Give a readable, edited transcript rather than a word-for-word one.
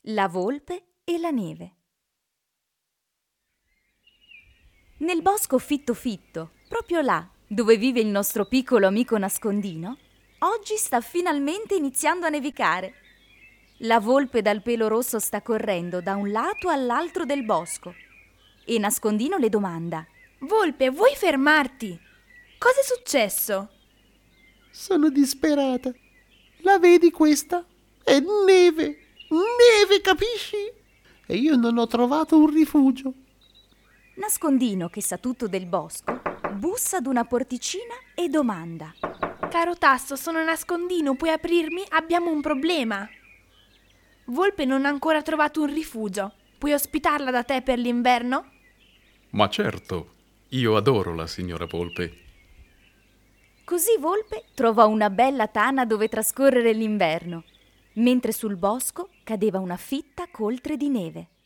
La volpe e la neve. Nel bosco fitto fitto, proprio là, dove vive il nostro piccolo amico nascondino, oggi sta finalmente iniziando a nevicare. La volpe dal pelo rosso sta correndo da un lato all'altro del bosco e Nascondino le domanda: Volpe, vuoi fermarti? Cos'è successo? Sono disperata. La vedi questa? È neve. Neve, capisci? E io non ho trovato un rifugio. Nascondino, che sa tutto del bosco, bussa ad una porticina e domanda: Caro Tasso, sono Nascondino, puoi aprirmi? Abbiamo un problema. Volpe non ha ancora trovato un rifugio. Puoi ospitarla da te per l'inverno? Ma certo, io adoro la signora Volpe. Così Volpe trova una bella tana dove trascorrere l'inverno, mentre sul bosco cadeva una fitta coltre di neve.